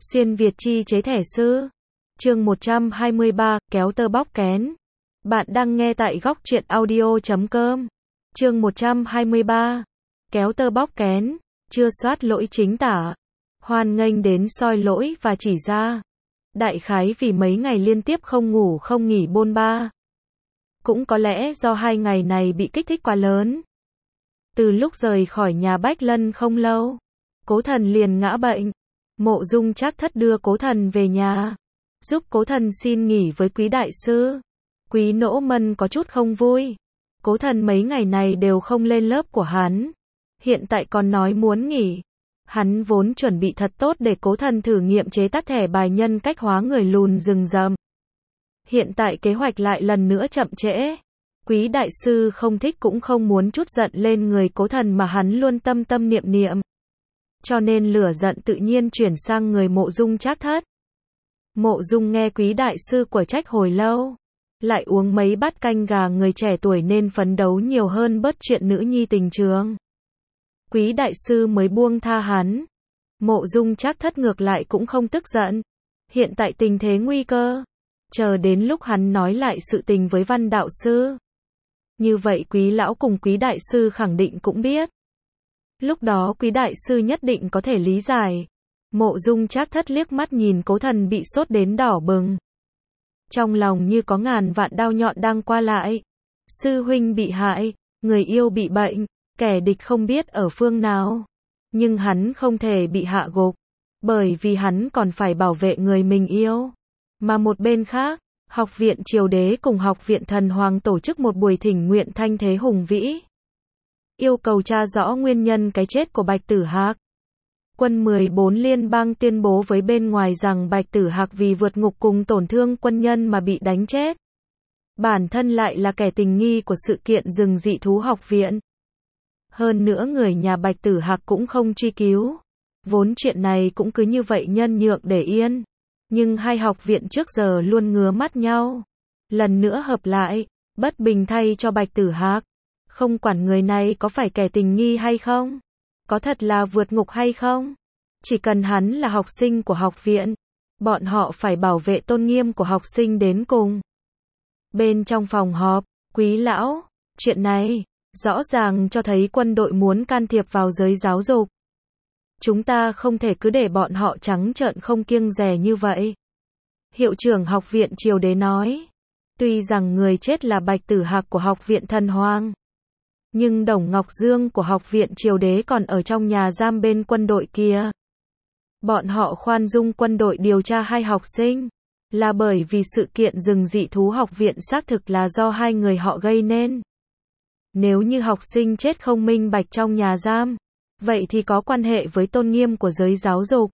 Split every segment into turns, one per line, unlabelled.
Xuyên Việt chi chế thẻ sư. Chương 123, kéo tơ bóc kén. Bạn đang nghe tại góc truyện audio.com. Chương 123, kéo tơ bóc kén, chưa soát lỗi chính tả. Hoan nghênh đến soi lỗi và chỉ ra. Đại khái vì mấy ngày liên tiếp không ngủ không nghỉ bôn ba. Cũng có lẽ do 2 ngày này bị kích thích quá lớn. Từ lúc rời khỏi nhà Bách Lân không lâu, Cố Thần liền ngã bệnh. Mộ Dung Trác Thất đưa Cố Thần về nhà, giúp Cố Thần xin nghỉ với Quý đại sư. Quý Nỗ Mân có chút không vui. Cố Thần mấy ngày này đều không lên lớp của hắn, hiện tại còn nói muốn nghỉ. Hắn vốn chuẩn bị thật tốt để Cố Thần thử nghiệm chế tác thẻ bài nhân cách hóa người lùn rừng rậm. Hiện tại kế hoạch lại lần nữa chậm trễ. Quý đại sư không thích cũng không muốn chút giận lên người Cố Thần mà hắn luôn tâm tâm niệm niệm. Cho nên lửa giận tự nhiên chuyển sang người Mộ Dung Trác Thất. Mộ Dung nghe Quý đại sư của trách hồi lâu, lại uống mấy bát canh gà người trẻ tuổi nên phấn đấu nhiều hơn bớt chuyện nữ nhi tình trường. Quý đại sư mới buông tha hắn. Mộ Dung Trác Thất ngược lại cũng không tức giận. Hiện tại tình thế nguy cơ, chờ đến lúc hắn nói lại sự tình với Văn đạo sư. Như vậy Quý lão cùng Quý đại sư khẳng định cũng biết. Lúc đó Quý đại sư nhất định có thể lý giải. Mộ Dung Trác Thất liếc mắt nhìn Cố Thần bị sốt đến đỏ bừng. Trong lòng như có ngàn vạn đao nhọn đang qua lại. Sư huynh bị hại, người yêu bị bệnh, kẻ địch không biết ở phương nào. Nhưng hắn không thể bị hạ gục, bởi vì hắn còn phải bảo vệ người mình yêu. Mà một bên khác, Học viện Triều Đế cùng Học viện Thần Hoàng tổ chức một buổi thỉnh nguyện thanh thế hùng vĩ. Yêu cầu tra rõ nguyên nhân cái chết của Bạch Tử Hạc. Quân 14 liên bang tuyên bố với bên ngoài rằng Bạch Tử Hạc vì vượt ngục cùng tổn thương quân nhân mà bị đánh chết. Bản thân lại là kẻ tình nghi của sự kiện rừng dị thú học viện. Hơn nữa người nhà Bạch Tử Hạc cũng không truy cứu. Vốn chuyện này cũng cứ như vậy nhân nhượng để yên. Nhưng hai học viện trước giờ luôn ngứa mắt nhau. Lần nữa hợp lại, bất bình thay cho Bạch Tử Hạc. Không quản người này có phải kẻ tình nghi hay không, có thật là vượt ngục hay không. Chỉ cần hắn là học sinh của học viện, bọn họ phải bảo vệ tôn nghiêm của học sinh đến cùng. Bên trong phòng họp, Quý lão, chuyện này rõ ràng cho thấy quân đội muốn can thiệp vào giới giáo dục. Chúng ta không thể cứ để bọn họ trắng trợn không kiêng dè như vậy. Hiệu trưởng Học viện Triều Đế nói. Tuy rằng người chết là Bạch Tử Hạc của Học viện Thần Hoàng, nhưng Đồng Ngọc Dương của Học viện Triều Đế còn ở trong nhà giam bên quân đội kia. Bọn họ khoan dung quân đội điều tra hai học sinh, là bởi vì sự kiện rừng dị thú học viện xác thực là do hai người họ gây nên. Nếu như học sinh chết không minh bạch trong nhà giam, vậy thì có quan hệ với tôn nghiêm của giới giáo dục.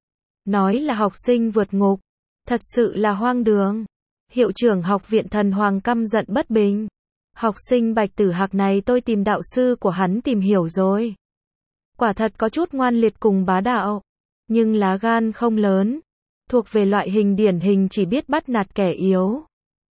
Nói là học sinh vượt ngục, thật sự là hoang đường. Hiệu trưởng Học viện Thần Hoàng căm giận bất bình. Học sinh Bạch Tử Hạc này tôi tìm đạo sư của hắn tìm hiểu rồi. Quả thật có chút ngoan liệt cùng bá đạo, nhưng lá gan không lớn, thuộc về loại hình điển hình chỉ biết bắt nạt kẻ yếu.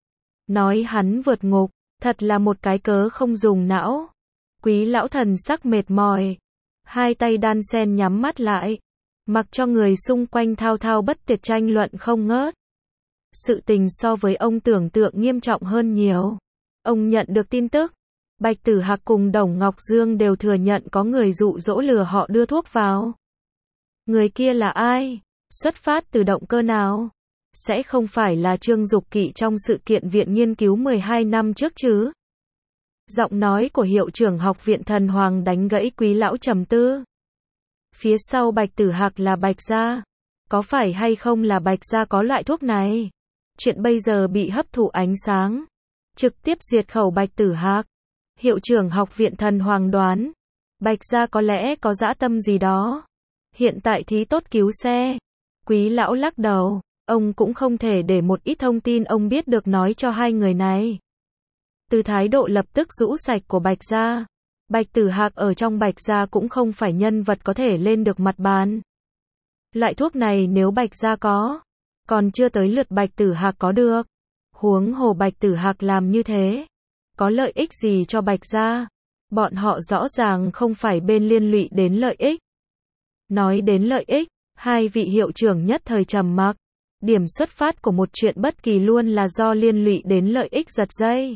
Nói hắn vượt ngục, thật là một cái cớ không dùng não. Quý lão thần sắc mệt mỏi, hai tay đan sen nhắm mắt lại, mặc cho người xung quanh thao thao bất tuyệt tranh luận không ngớt. Sự tình so với ông tưởng tượng nghiêm trọng hơn nhiều. Ông nhận được tin tức, Bạch Tử Hạc cùng Đồng Ngọc Dương đều thừa nhận có người dụ dỗ lừa họ đưa thuốc vào. Người kia là ai? Xuất phát từ động cơ nào? Sẽ không phải là Trương Dục Kỵ trong sự kiện viện nghiên cứu 12 năm trước chứ? Giọng nói của hiệu trưởng Học viện Thần Hoàng đánh gãy Quý lão trầm tư. Phía sau Bạch Tử Hạc là Bạch gia. Có phải hay không là Bạch gia có loại thuốc này? Chuyện bây giờ bị hấp thụ ánh sáng, trực tiếp diệt khẩu Bạch Tử Hạc. Hiệu trưởng Học viện Thần Hoàng đoán, Bạch gia có lẽ có dã tâm gì đó. Hiện tại thí tốt cứu xe. Quý lão lắc đầu, ông cũng không thể để một ít thông tin ông biết được nói cho hai người này. Từ thái độ lập tức rũ sạch của Bạch gia, Bạch Tử Hạc ở trong Bạch gia cũng không phải nhân vật có thể lên được mặt bàn. Loại thuốc này nếu Bạch gia có, còn chưa tới lượt Bạch Tử Hạc có được. Huống hồ Bạch Tử Hạc làm như thế, có lợi ích gì cho Bạch gia? Bọn họ rõ ràng không phải bên liên lụy đến lợi ích. Nói đến lợi ích, Hai vị hiệu trưởng nhất thời trầm mặc. Điểm xuất phát của một chuyện bất kỳ luôn là do liên lụy đến lợi ích giật dây.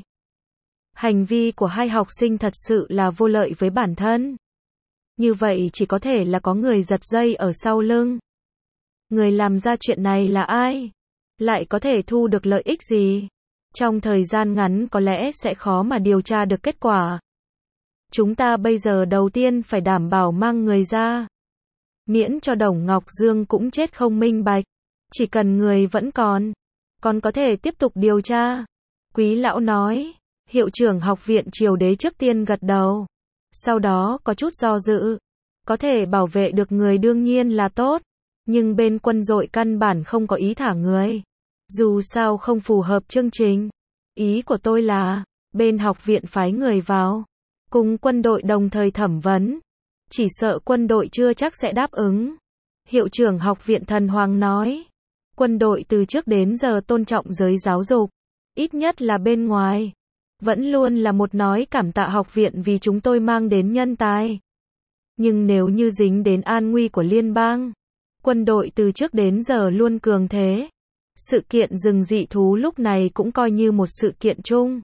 Hành vi của hai học sinh thật sự là vô lợi với bản thân. Như vậy chỉ có thể là có người giật dây ở sau lưng. Người làm ra chuyện này là ai? Lại có thể thu được lợi ích gì? Trong thời gian ngắn có lẽ sẽ khó mà điều tra được kết quả. Chúng ta bây giờ đầu tiên phải đảm bảo mang người ra. Miễn cho Đồng Ngọc Dương cũng chết không minh bạch. Chỉ cần người vẫn còn có thể tiếp tục điều tra. Quý lão nói. Hiệu trưởng học viện Triều Đế trước tiên gật đầu. Sau đó có chút do dự. Có thể bảo vệ được người đương nhiên là tốt. Nhưng bên quân đội căn bản không có ý thả người. Dù sao không phù hợp chương trình. Ý của tôi là, bên học viện phái người vào. Cùng quân đội đồng thời thẩm vấn. Chỉ sợ quân đội chưa chắc sẽ đáp ứng. Hiệu trưởng học viện Thần Hoàng nói. Quân đội từ trước đến giờ tôn trọng giới giáo dục. Ít nhất là bên ngoài. Vẫn luôn là một nói cảm tạ học viện vì chúng tôi mang đến nhân tài. Nhưng nếu như dính đến an nguy của liên bang, quân đội từ trước đến giờ luôn cường thế. Sự kiện rừng dị thú lúc này cũng coi như một sự kiện chung.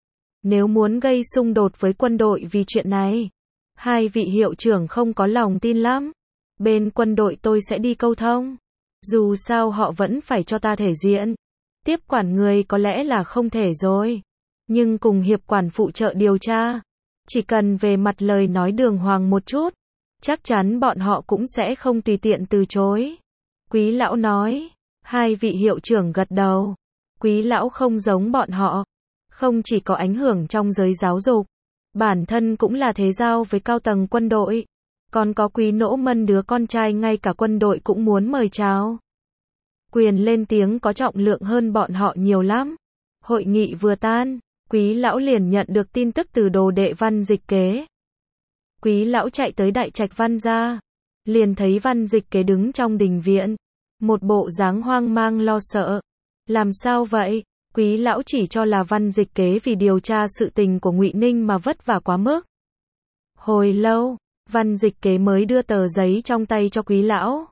Nếu muốn gây xung đột với quân đội vì chuyện này, hai vị hiệu trưởng không có lòng tin lắm. Bên quân đội tôi sẽ đi câu thông. Dù sao họ vẫn phải cho ta thể diện. Tiếp quản người có lẽ là không thể rồi. Nhưng cùng hiệp quản phụ trợ điều tra. Chỉ cần về mặt lời nói đường hoàng một chút. Chắc chắn bọn họ cũng sẽ không tùy tiện từ chối. Quý lão nói. Hai vị hiệu trưởng gật đầu. Quý lão không giống bọn họ. Không chỉ có ảnh hưởng trong giới giáo dục. Bản thân cũng là thế giao với cao tầng quân đội. Còn có Quý Nỗ Mân đứa con trai ngay cả quân đội cũng muốn mời chào. Quyền lên tiếng có trọng lượng hơn bọn họ nhiều lắm. Hội nghị vừa tan, Quý lão liền nhận được tin tức từ đồ đệ Văn Dịch Kế. Quý lão chạy tới đại trạch Văn gia. Liền thấy Văn Dịch Kế đứng trong đình viện. Một bộ dáng hoang mang lo sợ. Làm sao vậy? Quý lão chỉ cho là Văn Dịch Kế vì điều tra sự tình của Ngụy Ninh mà vất vả quá mức. Hồi lâu, Văn Dịch Kế mới đưa tờ giấy trong tay cho quý lão.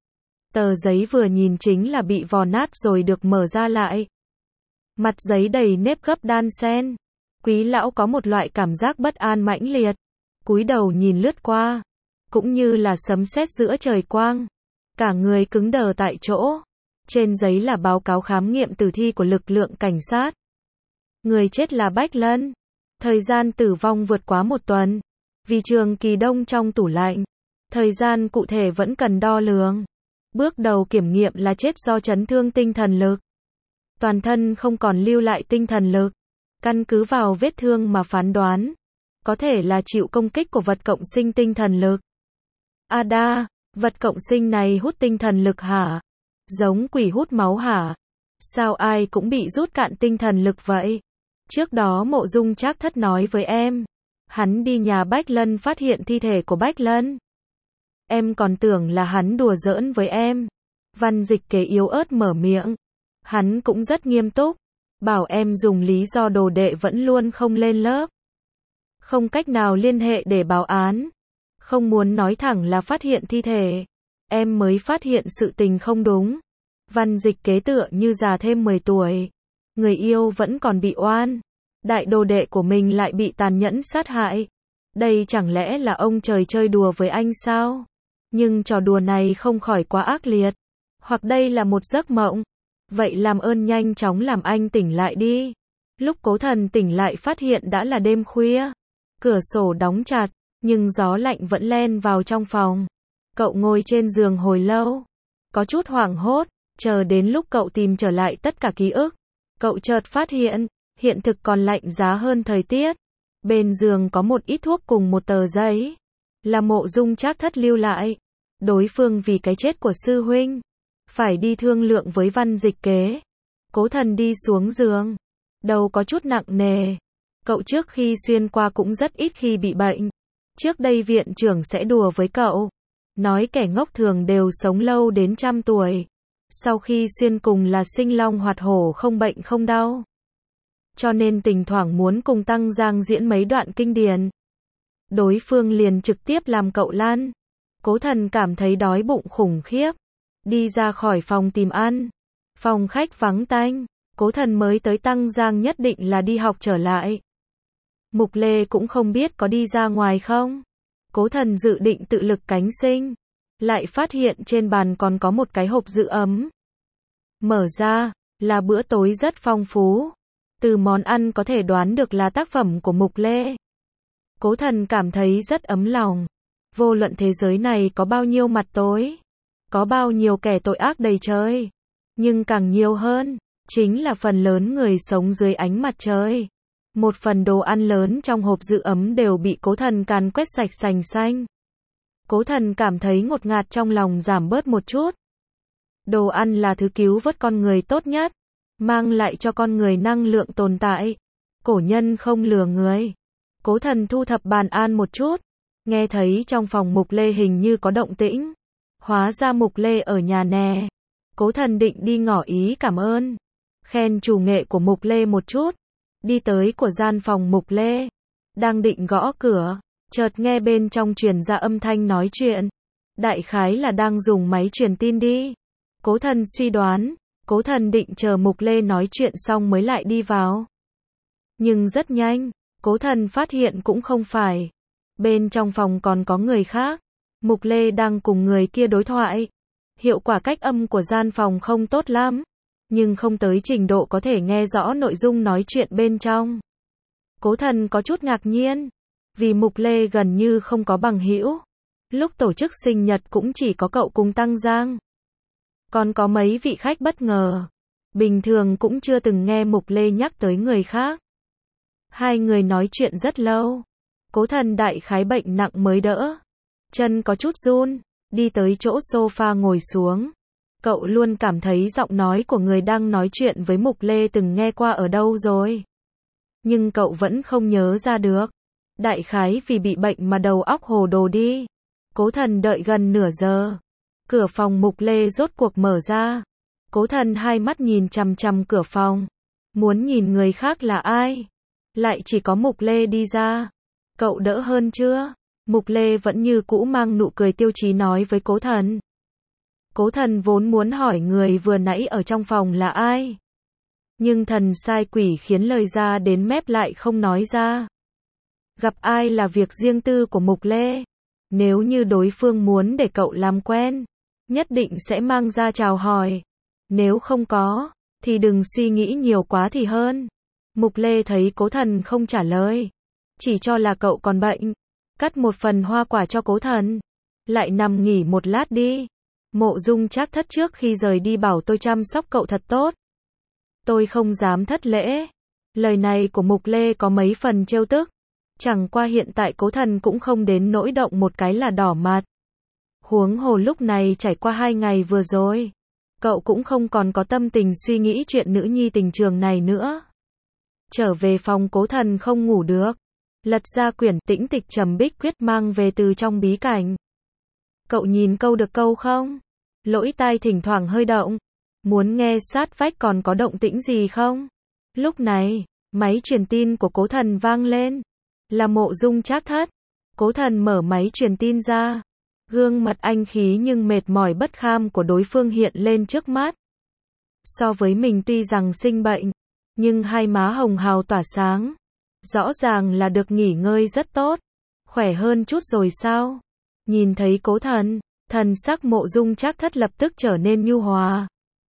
Tờ giấy vừa nhìn chính là bị vò nát rồi được mở ra lại. Mặt giấy đầy nếp gấp đan xen. Quý lão có một loại cảm giác bất an mãnh liệt. Cúi đầu nhìn lướt qua. Cũng như là sấm sét giữa trời quang. Cả người cứng đờ tại chỗ. Trên giấy là báo cáo khám nghiệm tử thi của lực lượng cảnh sát. Người chết là Bách Lân. Thời gian tử vong vượt quá 1 tuần. Vì trường kỳ đông trong tủ lạnh. Thời gian cụ thể vẫn cần đo lường. Bước đầu kiểm nghiệm là chết do chấn thương tinh thần lực. Toàn thân không còn lưu lại tinh thần lực. Căn cứ vào vết thương mà phán đoán. Có thể là chịu công kích của vật cộng sinh tinh thần lực. Ada, vật cộng sinh này hút tinh thần lực hả? Giống quỷ hút máu hả? Sao ai cũng bị rút cạn tinh thần lực vậy? Trước đó Mộ Dung Trác Thất nói với em. Hắn đi nhà Bách Lân phát hiện thi thể của Bách Lân. Em còn tưởng là hắn đùa giỡn với em. Văn Dịch Kế yếu ớt mở miệng. Hắn cũng rất nghiêm túc. Bảo em dùng lý do đồ đệ vẫn luôn không lên lớp. Không cách nào liên hệ để báo án. Không muốn nói thẳng là phát hiện thi thể. Em mới phát hiện sự tình không đúng. Văn Dịch Kế tựa như già thêm 10 tuổi. Người yêu vẫn còn bị oan. Đại đồ đệ của mình lại bị tàn nhẫn sát hại. Đây chẳng lẽ là ông trời chơi đùa với anh sao? Nhưng trò đùa này không khỏi quá ác liệt. Hoặc đây là một giấc mộng. Vậy làm ơn nhanh chóng làm anh tỉnh lại đi. Lúc Cố Thần tỉnh lại phát hiện đã là đêm khuya. Cửa sổ đóng chặt, nhưng gió lạnh vẫn len vào trong phòng. Cậu ngồi trên giường hồi lâu. Có chút hoảng hốt, chờ đến lúc cậu tìm trở lại tất cả ký ức. Cậu chợt phát hiện, hiện thực còn lạnh giá hơn thời tiết. Bên giường có một ít thuốc cùng một tờ giấy. Là Mộ Dung Trác Thất lưu lại. Đối phương vì cái chết của sư huynh. Phải đi thương lượng với Văn Dịch Kế. Cố Thần đi xuống giường. Đầu có chút nặng nề. Cậu trước khi xuyên qua cũng rất ít khi bị bệnh. Trước đây viện trưởng sẽ đùa với cậu. Nói kẻ ngốc thường đều sống lâu đến 100 tuổi. Sau khi xuyên cùng là sinh long hoạt hổ không bệnh không đau. Cho nên thỉnh thoảng muốn cùng Tăng Giang diễn mấy đoạn kinh điển. Đối phương liền trực tiếp làm cậu lăn. Cố Thần cảm thấy đói bụng khủng khiếp. đi ra khỏi phòng tìm ăn. Phòng khách vắng tanh, Cố Thần mới tới Tăng Giang nhất định là đi học trở lại. Mục Lê cũng không biết có đi ra ngoài không. Cố Thần dự định tự lực cánh sinh, lại phát hiện trên bàn còn có một cái hộp giữ ấm. Mở ra, là bữa tối rất phong phú. Từ món ăn có thể đoán được là tác phẩm của Mục Lê. Cố Thần cảm thấy rất ấm lòng. Vô luận thế giới này có bao nhiêu mặt tối, có bao nhiêu kẻ tội ác đầy trời, nhưng càng nhiều hơn, chính là phần lớn người sống dưới ánh mặt trời. Một phần đồ ăn lớn trong hộp giữ ấm đều bị Cố Thần càn quét sạch sành xanh. Cố Thần cảm thấy ngột ngạt trong lòng giảm bớt một chút. Đồ ăn là thứ cứu vớt con người tốt nhất, mang lại cho con người năng lượng tồn tại. Cổ nhân không lừa người. Cố Thần thu thập bàn ăn một chút, nghe thấy trong phòng Mục Lê hình như có động tĩnh. Hóa ra Mục Lê ở nhà nè. Cố Thần định đi ngỏ ý cảm ơn, khen chủ nghệ của Mục Lê một chút. Đi tới của gian phòng Mục Lê, đang định gõ cửa, chợt nghe bên trong truyền ra âm thanh nói chuyện. Đại khái là đang dùng máy truyền tin đi. Cố Thần suy đoán, Cố Thần định chờ Mục Lê nói chuyện xong mới lại đi vào. Nhưng rất nhanh, Cố Thần phát hiện cũng không phải. Bên trong phòng còn có người khác. Mục Lê đang cùng người kia đối thoại. Hiệu quả cách âm của gian phòng không tốt lắm, nhưng không tới trình độ có thể nghe rõ nội dung nói chuyện bên trong. Cố Thần có chút ngạc nhiên, vì Mục Lê gần như không có bằng hữu. Lúc tổ chức sinh nhật cũng chỉ có cậu cùng Tăng Giang. Còn có mấy vị khách bất ngờ. Bình thường cũng chưa từng nghe Mục Lê nhắc tới người khác. Hai người nói chuyện rất lâu. Cố Thần đại khái bệnh nặng mới đỡ. Chân có chút run, đi tới chỗ sofa ngồi xuống. Cậu luôn cảm thấy giọng nói của người đang nói chuyện với Mục Lê từng nghe qua ở đâu rồi. Nhưng cậu vẫn không nhớ ra được. Đại khái vì bị bệnh mà đầu óc hồ đồ đi. Cố Thần đợi gần nửa giờ. Cửa phòng Mục Lê rốt cuộc mở ra. Cố Thần hai mắt nhìn chằm chằm cửa phòng. Muốn nhìn người khác là ai. Lại chỉ có Mục Lê đi ra. Cậu đỡ hơn chưa? Mục Lê vẫn như cũ mang nụ cười tiêu chí nói với Cố Thần. Cố Thần vốn muốn hỏi người vừa nãy ở trong phòng là ai. Nhưng thần sai quỷ khiến lời ra đến mép lại không nói ra. Gặp ai là việc riêng tư của Mục Lê. Nếu như đối phương muốn để cậu làm quen, nhất định sẽ mang ra chào hỏi. Nếu không có, thì đừng suy nghĩ nhiều quá thì hơn. Mục Lê thấy Cố Thần không trả lời, chỉ cho là cậu còn bệnh. Cắt một phần hoa quả cho Cố Thần. Lại nằm nghỉ một lát đi. Mộ Dung Trác Thất trước khi rời đi bảo tôi chăm sóc cậu thật tốt. Tôi không dám thất lễ. Lời này của Mục Lê có mấy phần trêu tức. Chẳng qua hiện tại Cố Thần cũng không đến nỗi động một cái là đỏ mặt. Huống hồ lúc này trải qua 2 ngày vừa rồi, cậu cũng không còn có tâm tình suy nghĩ chuyện nữ nhi tình trường này nữa. Trở về phòng Cố Thần không ngủ được. Lật ra quyển Tĩnh Tịch Trầm Bích Quyết mang về từ trong bí cảnh. Cậu nhìn câu được câu không? Lỗ tai thỉnh thoảng hơi động. Muốn nghe sát vách còn có động tĩnh gì không? Lúc này, máy truyền tin của Cố Thần vang lên. Là Mộ Dung Trác Thất. Cố Thần mở máy truyền tin ra. Gương mặt anh khí nhưng mệt mỏi bất kham của đối phương hiện lên trước mắt. So với mình tuy rằng sinh bệnh, nhưng hai má hồng hào tỏa sáng. Rõ ràng là được nghỉ ngơi rất tốt. Khỏe hơn chút rồi sao? Nhìn thấy Cố Thần, thần sắc Mộ Dung Trác Thất lập tức trở nên nhu hòa.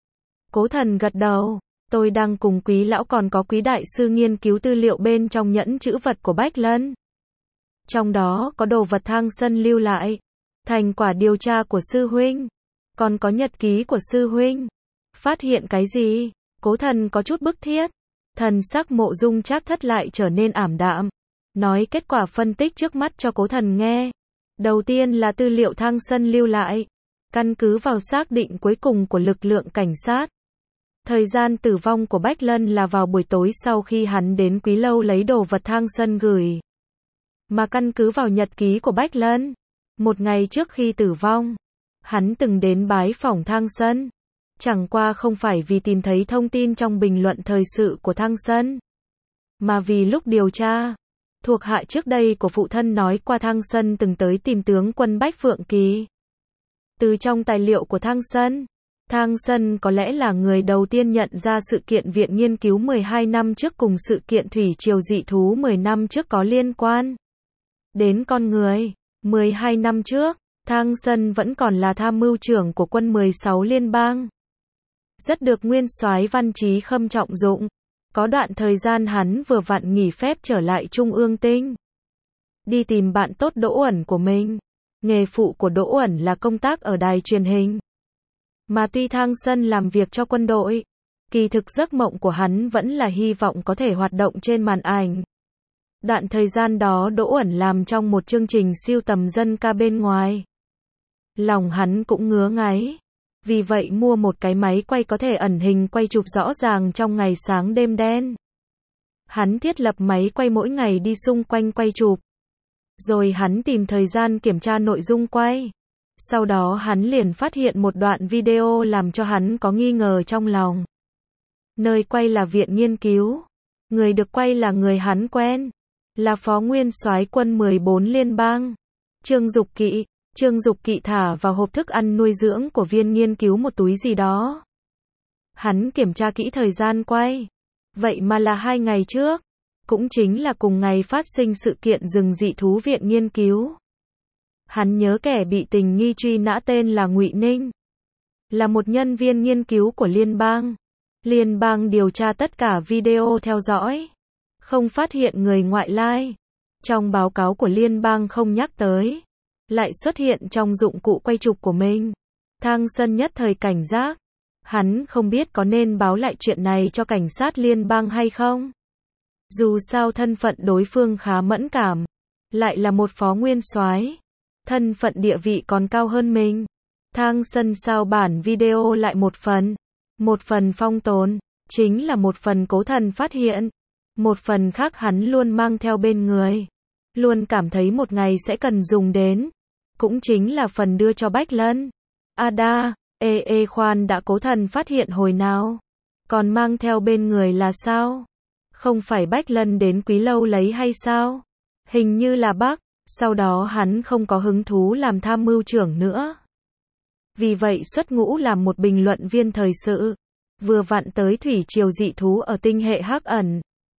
Cố Thần gật đầu. Tôi đang cùng Quý lão còn có Quý đại sư nghiên cứu tư liệu bên trong nhẫn chữ vật của Bách Lân. Trong đó có đồ vật Thang Sân lưu lại, thành quả điều tra của sư huynh, còn có nhật ký của sư huynh. Phát hiện cái gì? Cố Thần có chút bức thiết. Thần sắc Mộ Dung Trác Thất lại trở nên ảm đạm, nói kết quả phân tích trước mắt cho Cố Thần nghe. Đầu tiên là tư liệu Thang Sân lưu lại, căn cứ vào xác định cuối cùng của lực lượng cảnh sát. Thời gian tử vong của Bách Lân là vào buổi tối sau khi hắn đến Quý lâu lấy đồ vật Thang Sân gửi. Mà căn cứ vào nhật ký của Bách Lân, một ngày trước khi tử vong, hắn từng đến bái phỏng Thang Sân. Chẳng qua không phải vì tìm thấy thông tin trong bình luận thời sự của Thang Sân, mà vì lúc điều tra, thuộc hạ trước đây của phụ thân nói qua Thang Sân từng tới tìm tướng quân Bách Phượng Kỳ. Từ trong tài liệu của Thang Sân có lẽ là người đầu tiên nhận ra sự kiện Viện Nghiên cứu 12 năm trước cùng sự kiện thủy triều dị thú 10 năm trước có liên quan đến con người. 12 năm trước, Thang Sân vẫn còn là tham mưu trưởng của quân 16 liên bang. Rất được nguyên soái Văn Chí Khâm trọng dụng. Có đoạn thời gian hắn vừa vặn nghỉ phép trở lại Trung ương Tinh. Đi tìm bạn tốt Đỗ Uẩn của mình. Nghề phụ của Đỗ Uẩn là công tác ở đài truyền hình. Mà tuy Thang Sân làm việc cho quân đội, kỳ thực giấc mộng của hắn vẫn là hy vọng có thể hoạt động trên màn ảnh. Đoạn thời gian đó Đỗ Uẩn làm trong một chương trình sưu tầm dân ca bên ngoài. Lòng hắn cũng ngứa ngáy. Vì vậy mua một cái máy quay có thể ẩn hình quay chụp rõ ràng trong ngày sáng đêm đen. Hắn thiết lập máy quay mỗi ngày đi xung quanh quay chụp. Rồi hắn tìm thời gian kiểm tra nội dung quay. Sau đó hắn liền phát hiện một đoạn video làm cho hắn có nghi ngờ trong lòng. Nơi quay là viện nghiên cứu. Người được quay là người hắn quen. Là phó nguyên soái quân 14 liên bang. Trương Dục Kỵ. Trương Dục Kỵ thả vào hộp thức ăn nuôi dưỡng của viên nghiên cứu một túi gì đó. Hắn kiểm tra kỹ thời gian quay. Vậy mà là 2 ngày trước. Cũng chính là cùng ngày phát sinh sự kiện rừng dị thú viện nghiên cứu. Hắn nhớ kẻ bị tình nghi truy nã tên là Ngụy Ninh. Là một nhân viên nghiên cứu của liên bang. Liên bang điều tra tất cả video theo dõi. Không phát hiện người ngoại lai. Trong báo cáo của liên bang không nhắc tới. Lại xuất hiện trong dụng cụ quay chụp của mình. Thang Sân nhất thời cảnh giác. Hắn không biết có nên báo lại chuyện này cho cảnh sát liên bang hay không. Dù sao thân phận đối phương khá mẫn cảm. Lại là một phó nguyên soái. Thân phận địa vị còn cao hơn mình. Thang Sân sao bản video lại một phần. Một phần phong tồn. Chính là một phần Cố Thần phát hiện. Một phần khác hắn luôn mang theo bên người. Luôn cảm thấy một ngày sẽ cần dùng đến. Cũng chính là phần đưa cho Bách Lân. Ada, khoan đã Cố Thần phát hiện hồi nào. Còn mang theo bên người là sao? Không phải Bách Lân đến Quý Lâu lấy hay sao? Hình như là bác. Sau đó hắn không có hứng thú làm tham mưu trưởng nữa. Vì vậy xuất ngũ làm một bình luận viên thời sự. Vừa vặn tới thủy triều dị thú ở tinh hệ Hắc Ẩn.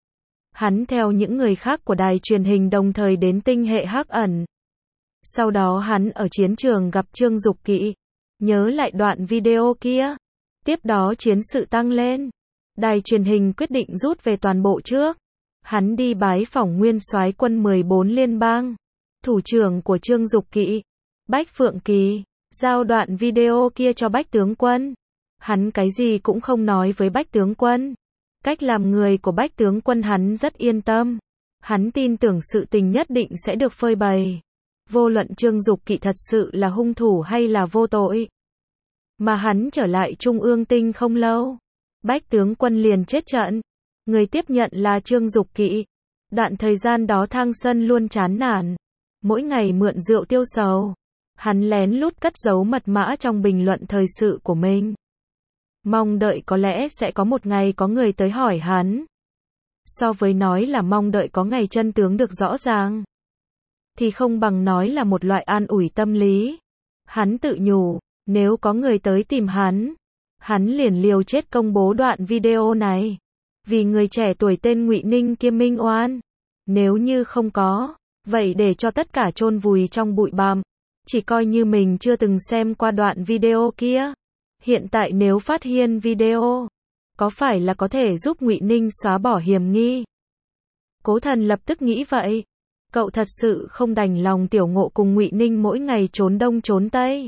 Hắn theo những người khác của đài truyền hình đồng thời đến tinh hệ Hắc Ẩn. Sau đó hắn ở chiến trường gặp Trương Dục Kỵ. Nhớ lại đoạn video kia. Tiếp đó chiến sự tăng lên. Đài truyền hình quyết định rút về toàn bộ trước. Hắn đi bái phỏng nguyên soái quân 14 liên bang. Thủ trưởng của Trương Dục Kỵ. Bách Phượng Kỳ. Giao đoạn video kia cho Bách tướng quân. Hắn cái gì cũng không nói với Bách tướng quân. Cách làm người của Bách tướng quân hắn rất yên tâm. Hắn tin tưởng sự tình nhất định sẽ được phơi bày. Vô luận Trương Dục Kỵ thật sự là hung thủ hay là vô tội. Mà hắn trở lại Trung ương Tinh không lâu. Bách tướng quân liền chết trận. Người tiếp nhận là Trương Dục Kỵ. Đoạn thời gian đó Thang Sân luôn chán nản. Mỗi ngày mượn rượu tiêu sầu. Hắn lén lút cất giấu mật mã trong bình luận thời sự của mình. Mong đợi có lẽ sẽ có một ngày có người tới hỏi hắn. So với nói là mong đợi có ngày chân tướng được rõ ràng. Thì không bằng nói là một loại an ủi tâm lý. Hắn tự nhủ, nếu có người tới tìm hắn liền liều chết công bố đoạn video này. Vì người trẻ tuổi tên Ngụy Ninh kia minh oan. Nếu như không có, vậy để cho tất cả chôn vùi trong bụi bặm. Chỉ coi như mình chưa từng xem qua đoạn video kia. Hiện tại nếu phát hiện video, có phải là có thể giúp Ngụy Ninh xóa bỏ hiểm nghi? Cố Thần lập tức nghĩ vậy. Cậu thật sự không đành lòng Tiểu Ngộ cùng Ngụy Ninh mỗi ngày trốn đông trốn tây.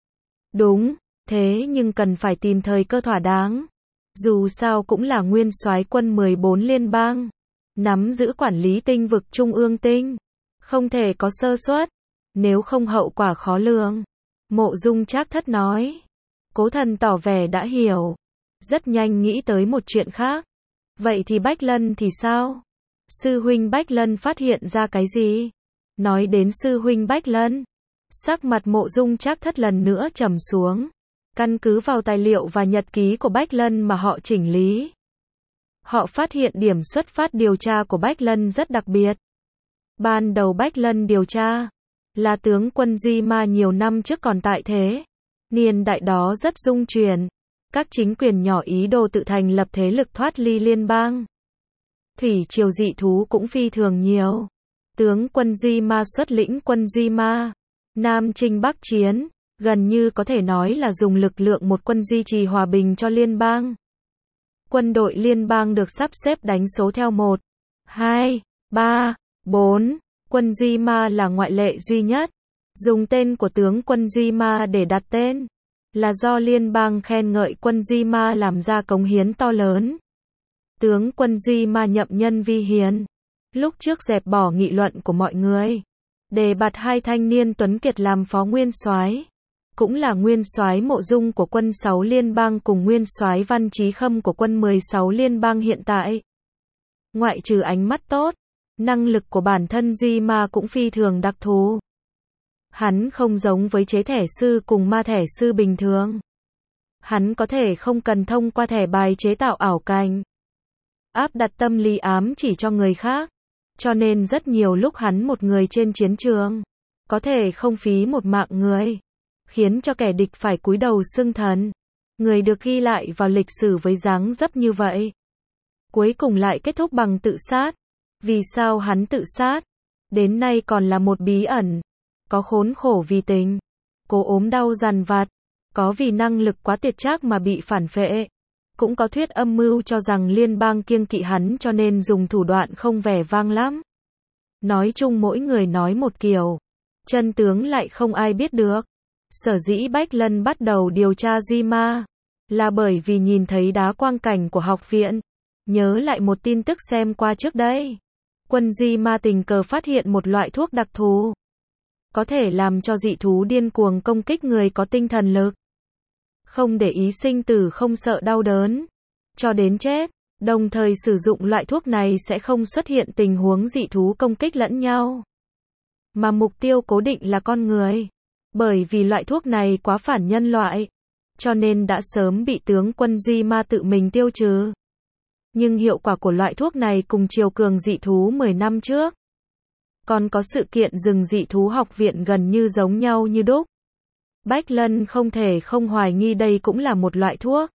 Đúng, thế nhưng cần phải tìm thời cơ thỏa đáng. Dù sao cũng là nguyên soái quân 14 liên bang, nắm giữ quản lý tinh vực Trung ương Tinh, không thể có sơ suất, nếu không hậu quả khó lường. Mộ Dung Trác Thất nói. Cố Thần tỏ vẻ đã hiểu, rất nhanh nghĩ tới một chuyện khác. Vậy thì Bách Lân thì sao? Sư huynh Bách Lân phát hiện ra cái gì? Nói đến sư huynh Bách Lân, sắc mặt Mộ Dung Trác Thất lần nữa trầm xuống. Căn cứ vào tài liệu và nhật ký của Bách Lân mà họ chỉnh lý, họ phát hiện điểm xuất phát điều tra của Bách Lân rất đặc biệt. Ban đầu Bách Lân điều tra là tướng quân Duy Ma nhiều năm trước còn tại thế, Niên đại đó rất rung chuyển. Các chính quyền nhỏ ý đồ tự thành lập thế lực thoát ly liên bang. Thủy triều dị thú cũng phi thường nhiều. Tướng quân Duy Ma xuất lĩnh quân Duy Ma, Nam chinh Bắc chiến, gần như có thể nói là dùng lực lượng một quân duy trì hòa bình cho liên bang. Quân đội liên bang được sắp xếp đánh số theo 1, 2, 3, 4. Quân Duy Ma là ngoại lệ duy nhất. Dùng tên của tướng quân Duy Ma để đặt tên, là do liên bang khen ngợi quân Duy Ma làm ra cống hiến to lớn. Tướng quân Duy Ma nhậm nhân vi hiền. Lúc trước dẹp bỏ nghị luận của mọi người, đề bạt hai thanh niên tuấn kiệt làm phó nguyên soái, cũng là nguyên soái Mộ Dung của quân 6 liên bang cùng nguyên soái Văn Chí Khâm của quân 16 liên bang hiện tại. Ngoại trừ ánh mắt tốt, năng lực của bản thân Duy Ma cũng phi thường đặc thù. Hắn không giống với chế thẻ sư cùng ma thẻ sư bình thường. Hắn có thể không cần thông qua thẻ bài chế tạo ảo cảnh, áp đặt tâm lý ám chỉ cho người khác. Cho nên rất nhiều lúc hắn một người trên chiến trường, có thể không phí một mạng người, khiến cho kẻ địch phải cúi đầu xưng thần. Người được ghi lại vào lịch sử với dáng dấp như vậy, cuối cùng lại kết thúc bằng tự sát. Vì sao hắn tự sát? Đến nay còn là một bí ẩn. Có khốn khổ vì tình, cố ốm đau dằn vặt, có vì năng lực quá tuyệt trác mà bị phản phệ. Cũng có thuyết âm mưu cho rằng liên bang kiêng kỵ hắn cho nên dùng thủ đoạn không vẻ vang lắm. Nói chung mỗi người nói một kiểu, chân tướng lại không ai biết được. Sở dĩ Bách Lân bắt đầu điều tra Duy Ma, là bởi vì nhìn thấy đá quang cảnh của học viện, nhớ lại một tin tức xem qua trước đây. Quân Duy Ma tình cờ phát hiện một loại thuốc đặc thù, có thể làm cho dị thú điên cuồng công kích người có tinh thần lực. Không để ý sinh tử, không sợ đau đớn, cho đến chết. Đồng thời sử dụng loại thuốc này sẽ không xuất hiện tình huống dị thú công kích lẫn nhau, mà mục tiêu cố định là con người. Bởi vì loại thuốc này quá phản nhân loại, cho nên đã sớm bị tướng quân Duy Ma tự mình tiêu trừ. Nhưng hiệu quả của loại thuốc này cùng triều cường dị thú 10 năm trước, còn có sự kiện rừng dị thú học viện gần như giống nhau như đúc. Bách Lân không thể không hoài nghi đây cũng là một loại thuốc.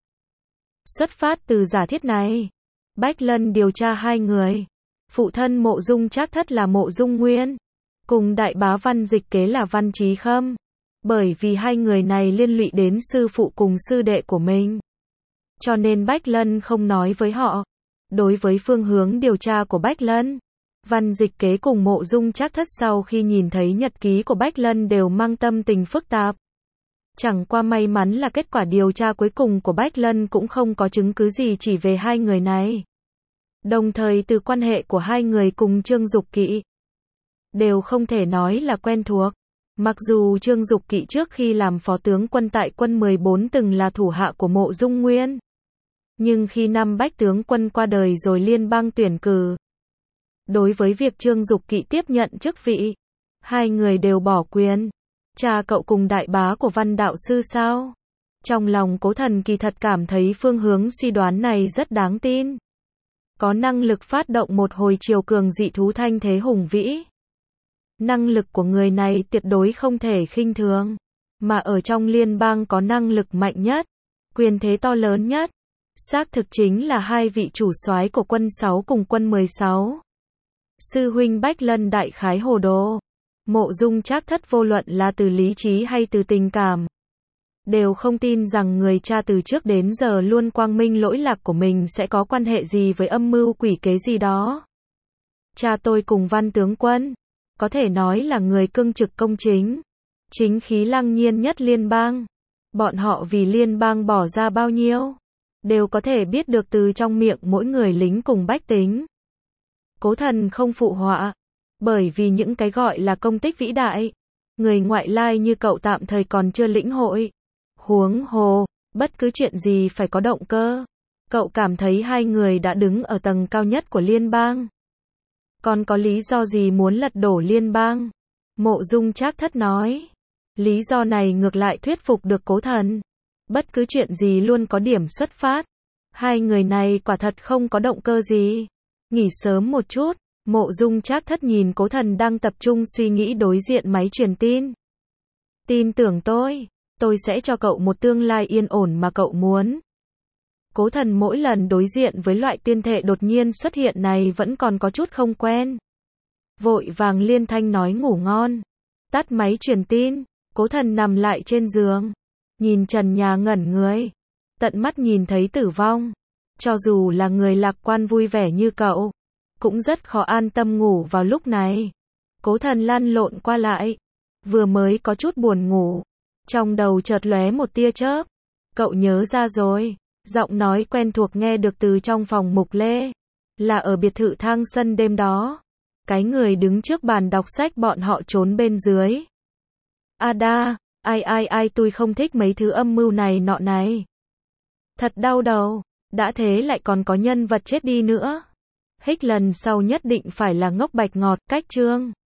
Xuất phát từ giả thiết này, Bách Lân điều tra hai người. Phụ thân Mộ Dung Trác Thất là Mộ Dung Nguyên, cùng đại bá Văn Dịch Kế là Văn Chí Khâm. Bởi vì hai người này liên lụy đến sư phụ cùng sư đệ của mình, cho nên Bách Lân không nói với họ. Đối với phương hướng điều tra của Bách Lân, Văn Dịch Kế cùng Mộ Dung Trác Thất sau khi nhìn thấy nhật ký của Bách Lân đều mang tâm tình phức tạp. Chẳng qua may mắn là kết quả điều tra cuối cùng của Bách Lân cũng không có chứng cứ gì chỉ về hai người này. Đồng thời từ quan hệ của hai người cùng Trương Dục Kỵ, đều không thể nói là quen thuộc. Mặc dù Trương Dục Kỵ trước khi làm phó tướng quân tại quân 14 từng là thủ hạ của Mộ Dung Nguyên, nhưng khi năm Bách tướng quân qua đời rồi liên bang tuyển cử, đối với việc Trương Dục Kỵ tiếp nhận chức vị, hai người đều bỏ quyền. Cha cậu cùng đại bá của Văn đạo sư sao? Trong lòng Cố Thần kỳ thật cảm thấy phương hướng suy đoán này rất đáng tin. Có năng lực phát động một hồi triều cường dị thú thanh thế hùng vĩ. Năng lực của người này tuyệt đối không thể khinh thường, mà ở trong liên bang có năng lực mạnh nhất, quyền thế to lớn nhất. Xác thực chính là hai vị chủ soái của quân 6 cùng quân 16. Sư huynh Bách Lân đại khái hồ đồ. Mộ Dung Trác Thất vô luận là từ lý trí hay từ tình cảm, đều không tin rằng người cha từ trước đến giờ luôn quang minh lỗi lạc của mình sẽ có quan hệ gì với âm mưu quỷ kế gì đó. Cha tôi cùng Văn tướng quân, có thể nói là người cương trực công chính, chính khí lăng nhiên nhất liên bang. Bọn họ vì liên bang bỏ ra bao nhiêu, đều có thể biết được từ trong miệng mỗi người lính cùng bách tính. Cố Thần không phụ họa, bởi vì những cái gọi là công tích vĩ đại, người ngoại lai như cậu tạm thời còn chưa lĩnh hội. Huống hồ, bất cứ chuyện gì phải có động cơ. Cậu cảm thấy hai người đã đứng ở tầng cao nhất của liên bang, còn có lý do gì muốn lật đổ liên bang? Mộ Dung Trác Thất nói. Lý do này ngược lại thuyết phục được Cố Thần. Bất cứ chuyện gì luôn có điểm xuất phát. Hai người này quả thật không có động cơ gì. Nghỉ sớm một chút. Mộ Dung Trác Thất nhìn Cố Thần đang tập trung suy nghĩ đối diện máy truyền tin. Tin tưởng tôi. Tôi sẽ cho cậu một tương lai yên ổn mà cậu muốn. Cố Thần mỗi lần đối diện với loại tuyên thệ đột nhiên xuất hiện này vẫn còn có chút không quen. Vội vàng liên thanh nói ngủ ngon. Tắt máy truyền tin, Cố Thần nằm lại trên giường. Nhìn trần nhà ngẩn người. Tận mắt nhìn thấy tử vong. Cho dù là người lạc quan vui vẻ như cậu, cũng rất khó an tâm ngủ vào lúc này. Cố Thần lăn lộn qua lại. Vừa mới có chút buồn ngủ. Trong đầu chợt lóe một tia chớp. Cậu nhớ ra rồi. Giọng nói quen thuộc nghe được từ trong phòng Mục Lê. Là ở biệt thự Thang Sân đêm đó. Cái người đứng trước bàn đọc sách bọn họ trốn bên dưới. Ada, ai tôi không thích mấy thứ âm mưu này nọ này. Thật đau đầu. Đã thế lại còn có nhân vật chết đi nữa. Hích lần sau nhất định phải là ngốc bạch ngọt cách chương.